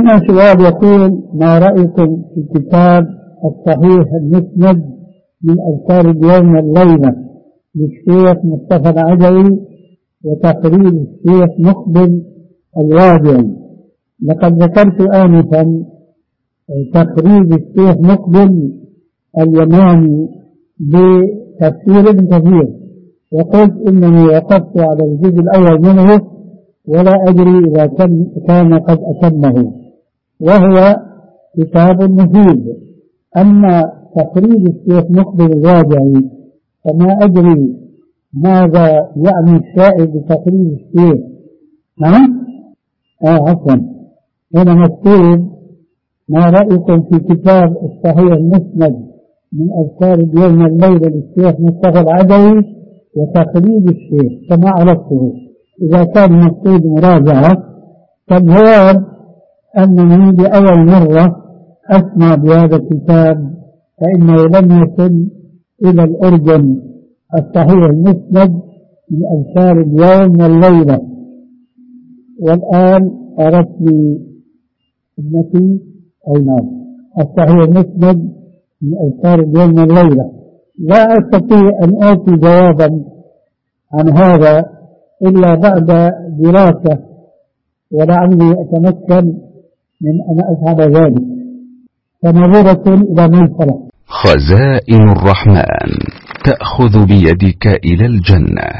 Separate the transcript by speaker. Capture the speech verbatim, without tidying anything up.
Speaker 1: هنا سؤال يقول: ما رأيكم في كتاب الصحيح المسند من أذكار اليوم والليلة للشيخ مصطفى العدوي وتقرير الشيخ مقبل الوادعي؟ لقد ذكرت آنفا تقرير الشيخ مقبل اليماني بتفسير ابن كثير، وقلت إنني وقفت على الجزء الأول منه ولا أدري إذا كان قد أتمه، وهو كتاب مفيد. أما تقرير الشيخ مقبل الوادعي فما أدري ماذا يعني السائل بتقرير الشيخ. نعم آه عفوا هنا مكتوب: ما رأيكم في كتاب الصحيح المسند من أذكار اليوم والليلة للشيخ مصطفى العدوي وتقرير الشيخ، كما عرفته. إذا كان مقصود مراجعة فالجواب أنني لأول مرة أسمع بهذا الكتاب، فإنه لم يصل إلى الأردن الصحيح المسند من أذكار اليوم والليلة. والآن أردت لي ابنتي أينام الصحيح المسند من أذكار اليوم والليلة. لا أستطيع أن أعطي جوابا عن هذا إلا بعد دراسة، ولعلي أتمكن من أن أفعل ذلك. فنظرة إلى منصرة.
Speaker 2: خزائن الرحمن تأخذ بيدك إلى الجنة.